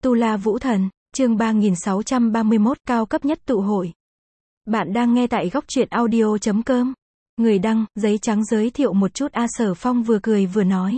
Tu La Vũ Thần, chương 3631, cao cấp nhất tụ hội. Bạn đang nghe tại góc truyện audio.com. Người đăng, giấy trắng giới thiệu một chút Sở Phong vừa cười vừa nói.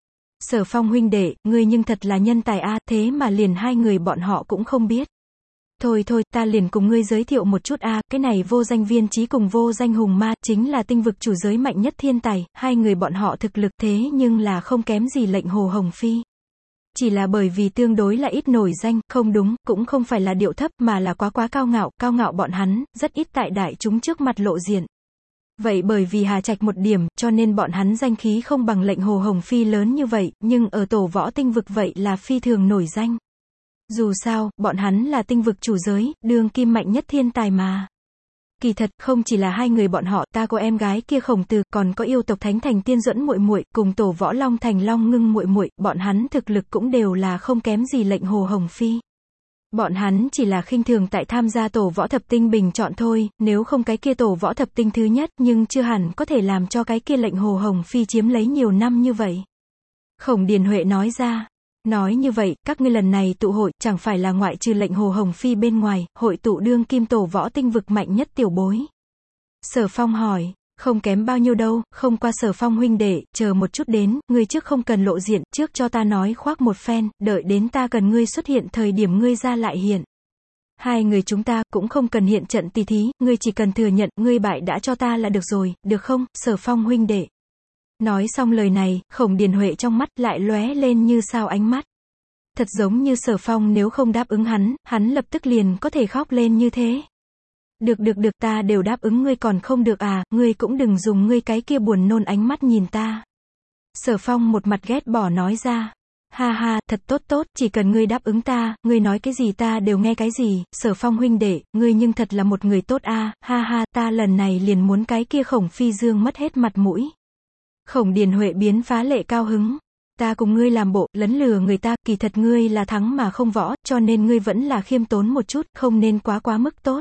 Sở Phong huynh đệ, ngươi nhưng thật là nhân tài thế mà liền hai người bọn họ cũng không biết. Thôi, ta liền cùng ngươi giới thiệu một chút cái này Vô Danh Viên Chí cùng Vô Danh Hùng Ma, chính là tinh vực chủ giới mạnh nhất thiên tài, hai người bọn họ thực lực thế nhưng là không kém gì lệnh Hồ Hồng Phi. Chỉ là bởi vì tương đối là ít nổi danh, không đúng, cũng không phải là điệu thấp mà là quá cao ngạo bọn hắn, rất ít tại đại chúng trước mặt lộ diện. Vậy bởi vì hà trạch một điểm, cho nên bọn hắn danh khí không bằng lệnh Hồ Hồng Phi lớn như vậy, nhưng ở tổ võ tinh vực vậy là phi thường nổi danh. Dù sao, bọn hắn là tinh vực chủ giới, đương kim mạnh nhất thiên tài mà. Kỳ thật, không chỉ là hai người bọn họ, ta có em gái kia Khổng Tử, còn có yêu tộc Thánh Thành Tiên Duẫn muội muội, cùng tổ võ Long Thành Long Ngưng muội muội, bọn hắn thực lực cũng đều là không kém gì lệnh Hồ Hồng Phi. Bọn hắn chỉ là khinh thường tại tham gia tổ võ thập tinh bình chọn thôi, nếu không cái kia tổ võ thập tinh thứ nhất, nhưng chưa hẳn có thể làm cho cái kia lệnh Hồ Hồng Phi chiếm lấy nhiều năm như vậy. Khổng Điền Huệ nói ra. Nói như vậy, các ngươi lần này tụ hội, chẳng phải là ngoại trừ lệnh Hồ Hồng Phi bên ngoài, hội tụ đương kim tổ võ tinh vực mạnh nhất tiểu bối. Sở Phong hỏi, không kém bao nhiêu đâu, không qua Sở Phong huynh đệ, chờ một chút đến, ngươi trước không cần lộ diện, trước cho ta nói khoác một phen, đợi đến ta cần ngươi xuất hiện thời điểm ngươi ra lại hiện. Hai người chúng ta cũng không cần hiện trận tỉ thí, ngươi chỉ cần thừa nhận, ngươi bại đã cho ta là được rồi, được không, Sở Phong huynh đệ. Nói xong lời này, Khổng Điền Huệ trong mắt lại lóe lên như sao ánh mắt. Thật giống như Sở Phong nếu không đáp ứng hắn lập tức liền có thể khóc lên như thế. Được, ta đều đáp ứng ngươi còn không được ngươi cũng đừng dùng ngươi cái kia buồn nôn ánh mắt nhìn ta. Sở Phong một mặt ghét bỏ nói ra. Ha, thật tốt, chỉ cần ngươi đáp ứng ta, ngươi nói cái gì ta đều nghe cái gì, Sở Phong huynh đệ, ngươi nhưng thật là một người tốt ha, ta lần này liền muốn cái kia Khổng Phi Dương mất hết mặt mũi. Khổng Điền Huệ biến phá lệ cao hứng. Ta cùng ngươi làm bộ, lấn lừa người ta, kỳ thật ngươi là thắng mà không võ, cho nên ngươi vẫn là khiêm tốn một chút, không nên quá mức tốt.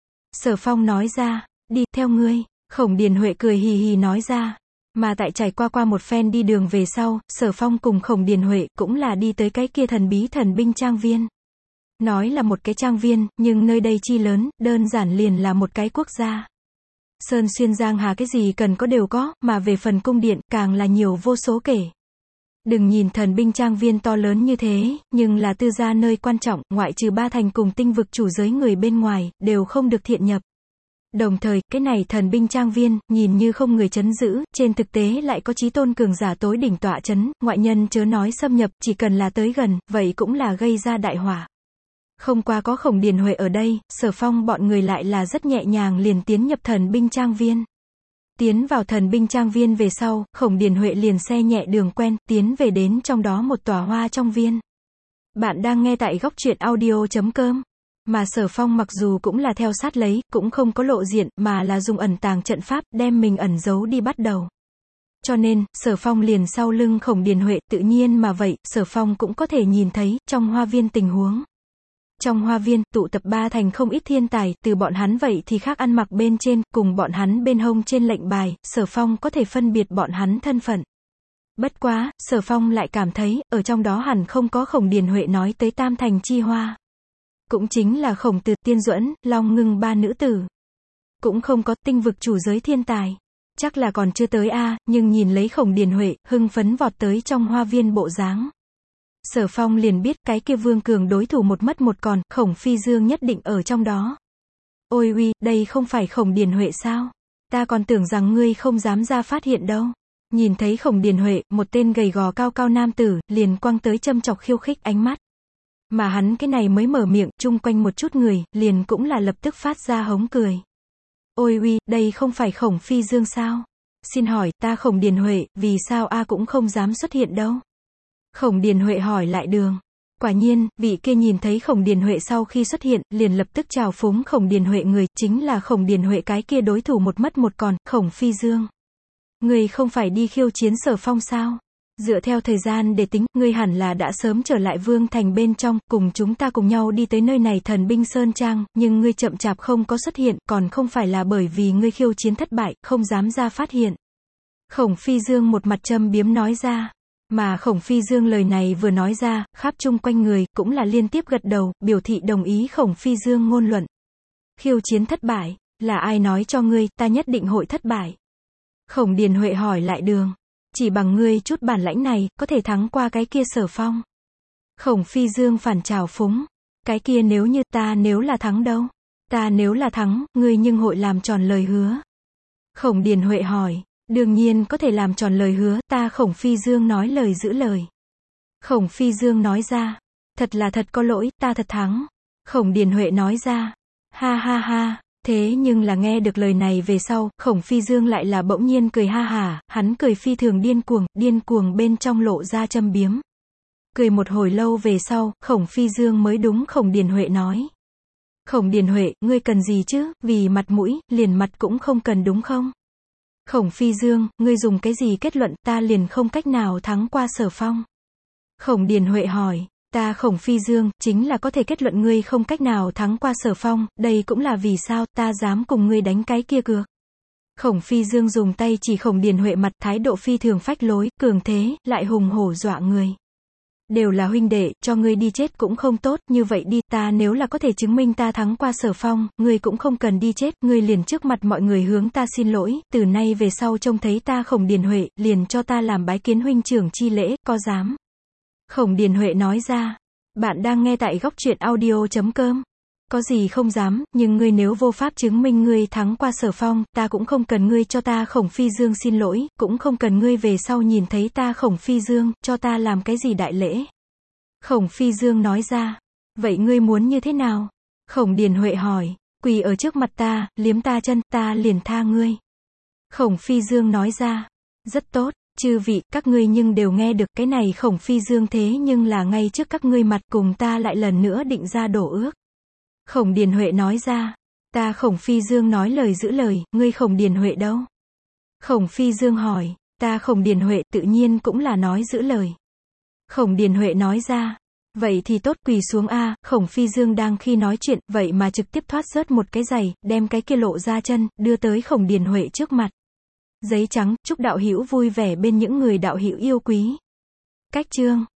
Sở Phong nói ra, đi, theo ngươi, Khổng Điền Huệ cười hì hì nói ra. Mà tại trải qua một phen đi đường về sau, Sở Phong cùng Khổng Điền Huệ cũng là đi tới cái kia thần bí thần binh trang viên. Nói là một cái trang viên, nhưng nơi đây chi lớn, đơn giản liền là một cái quốc gia. Sơn xuyên giang hà cái gì cần có đều có, mà về phần cung điện, càng là nhiều vô số kể. Đừng nhìn thần binh trang viên to lớn như thế, nhưng là tư gia nơi quan trọng, ngoại trừ ba thành cùng tinh vực chủ giới người bên ngoài, đều không được thiện nhập. Đồng thời, cái này thần binh trang viên, nhìn như không người trấn giữ, trên thực tế lại có chí tôn cường giả tối đỉnh tọa trấn, ngoại nhân chớ nói xâm nhập, chỉ cần là tới gần, vậy cũng là gây ra đại hỏa. Không qua có Khổng Điền Huệ ở đây, Sở Phong bọn người lại là rất nhẹ nhàng liền tiến nhập thần binh trang viên. Tiến vào thần binh trang viên về sau, Khổng Điền Huệ liền xe nhẹ đường quen, tiến về đến trong đó một tòa hoa trong viên. Bạn đang nghe tại góc truyện audio.com. Mà Sở Phong mặc dù cũng là theo sát lấy, cũng không có lộ diện, mà là dùng ẩn tàng trận pháp, đem mình ẩn giấu đi bắt đầu. Cho nên, Sở Phong liền sau lưng Khổng Điền Huệ, tự nhiên mà vậy, Sở Phong cũng có thể nhìn thấy, trong hoa viên tình huống. Trong hoa viên, tụ tập ba thành không ít thiên tài, từ bọn hắn vậy thì khác ăn mặc bên trên, cùng bọn hắn bên hông trên lệnh bài, Sở Phong có thể phân biệt bọn hắn thân phận. Bất quá, Sở Phong lại cảm thấy, ở trong đó hẳn không có Khổng Điền Huệ nói tới tam thành chi hoa. Cũng chính là Khổng Tử, Tiên Duẫn, Long Ngưng ba nữ tử. Cũng không có tinh vực chủ giới thiên tài. Chắc là còn chưa tới nhưng nhìn lấy Khổng Điền Huệ, hưng phấn vọt tới trong hoa viên bộ dáng. Sở Phong liền biết cái kia vương cường đối thủ một mất một còn, Khổng Phi Dương nhất định ở trong đó. Ôi uy, đây không phải Khổng Điền Huệ sao? Ta còn tưởng rằng ngươi không dám ra phát hiện đâu. Nhìn thấy Khổng Điền Huệ, một tên gầy gò cao nam tử, liền quăng tới châm chọc khiêu khích ánh mắt. Mà hắn cái này mới mở miệng, chung quanh một chút người, liền cũng là lập tức phát ra hống cười. Ôi uy, đây không phải Khổng Phi Dương sao? Xin hỏi, ta Khổng Điền Huệ, vì sao cũng không dám xuất hiện đâu? Khổng Điền Huệ hỏi lại đường. Quả nhiên, vị kia nhìn thấy Khổng Điền Huệ sau khi xuất hiện, liền lập tức chào phúng Khổng Điền Huệ người, chính là Khổng Điền Huệ cái kia đối thủ một mất một còn, Khổng Phi Dương. Ngươi không phải đi khiêu chiến Sở Phong sao? Dựa theo thời gian để tính, ngươi hẳn là đã sớm trở lại Vương Thành bên trong, cùng chúng ta cùng nhau đi tới nơi này thần binh Sơn Trang, nhưng ngươi chậm chạp không có xuất hiện, còn không phải là bởi vì ngươi khiêu chiến thất bại, không dám ra phát hiện. Khổng Phi Dương một mặt châm biếm nói ra. Mà Khổng Phi Dương lời này vừa nói ra, khắp chung quanh người, cũng là liên tiếp gật đầu, biểu thị đồng ý Khổng Phi Dương ngôn luận. Khiêu chiến thất bại, là ai nói cho ngươi, ta nhất định hội thất bại. Khổng Điền Huệ hỏi lại Đường. Chỉ bằng ngươi chút bản lãnh này, có thể thắng qua cái kia Sở Phong. Khổng Phi Dương phản trào phúng. Cái kia nếu là thắng đâu? Ta nếu là thắng, ngươi nhưng hội làm tròn lời hứa. Khổng Điền Huệ hỏi. Đương nhiên có thể làm tròn lời hứa, ta Khổng Phi Dương nói lời giữ lời. Khổng Phi Dương nói ra. Thật là thật có lỗi, ta thật thắng. Khổng Điền Huệ nói ra. Ha ha ha. Thế nhưng là nghe được lời này về sau, Khổng Phi Dương lại là bỗng nhiên cười ha hả, hắn cười phi thường điên cuồng bên trong lộ ra châm biếm. Cười một hồi lâu về sau, Khổng Phi Dương mới đúng Khổng Điền Huệ nói. Khổng Điền Huệ, ngươi cần gì chứ, vì mặt mũi, liền mặt cũng không cần đúng không? Khổng Phi Dương, ngươi dùng cái gì kết luận ta liền không cách nào thắng qua Sở Phong? Khổng Điền Huệ hỏi. Ta Khổng Phi Dương, chính là có thể kết luận ngươi không cách nào thắng qua Sở Phong, đây cũng là vì sao ta dám cùng ngươi đánh cái kia cược. Khổng Phi Dương dùng tay chỉ Khổng Điền Huệ mặt, thái độ phi thường phách lối, cường thế, lại hùng hổ dọa người. Đều là huynh đệ, cho ngươi đi chết cũng không tốt, như vậy đi, ta nếu là có thể chứng minh ta thắng qua Sở Phong, ngươi cũng không cần đi chết, ngươi liền trước mặt mọi người hướng ta xin lỗi, từ nay về sau trông thấy ta Khổng Điền Huệ, liền cho ta làm bái kiến huynh trưởng chi lễ, có dám? Khổng Điền Huệ nói ra. Bạn đang nghe tại góc truyện audio.com. Có gì không dám, nhưng ngươi nếu vô pháp chứng minh ngươi thắng qua Sở Phong, ta cũng không cần ngươi cho ta Khổng Phi Dương xin lỗi, cũng không cần ngươi về sau nhìn thấy ta Khổng Phi Dương, cho ta làm cái gì đại lễ. Khổng Phi Dương nói ra. Vậy ngươi muốn như thế nào? Khổng Điền Huệ hỏi. Quỳ ở trước mặt ta, liếm ta chân, ta liền tha ngươi. Khổng Phi Dương nói ra. Rất tốt. Chư vị, các ngươi nhưng đều nghe được cái này Khổng Phi Dương thế nhưng là ngay trước các ngươi mặt cùng ta lại lần nữa định ra đổ ước. Khổng Điền Huệ nói ra. Ta Khổng Phi Dương nói lời giữ lời, ngươi Khổng Điền Huệ đâu? Khổng Phi Dương hỏi. Ta Khổng Điền Huệ tự nhiên cũng là nói giữ lời. Khổng Điền Huệ nói ra. Vậy thì tốt, quỳ xuống a. Khổng Phi Dương đang khi nói chuyện, vậy mà trực tiếp thoát rớt một cái giày, đem cái kia lộ ra chân, đưa tới Khổng Điền Huệ trước mặt. Giấy trắng, chúc đạo hữu vui vẻ bên những người đạo hữu yêu quý. Cách chương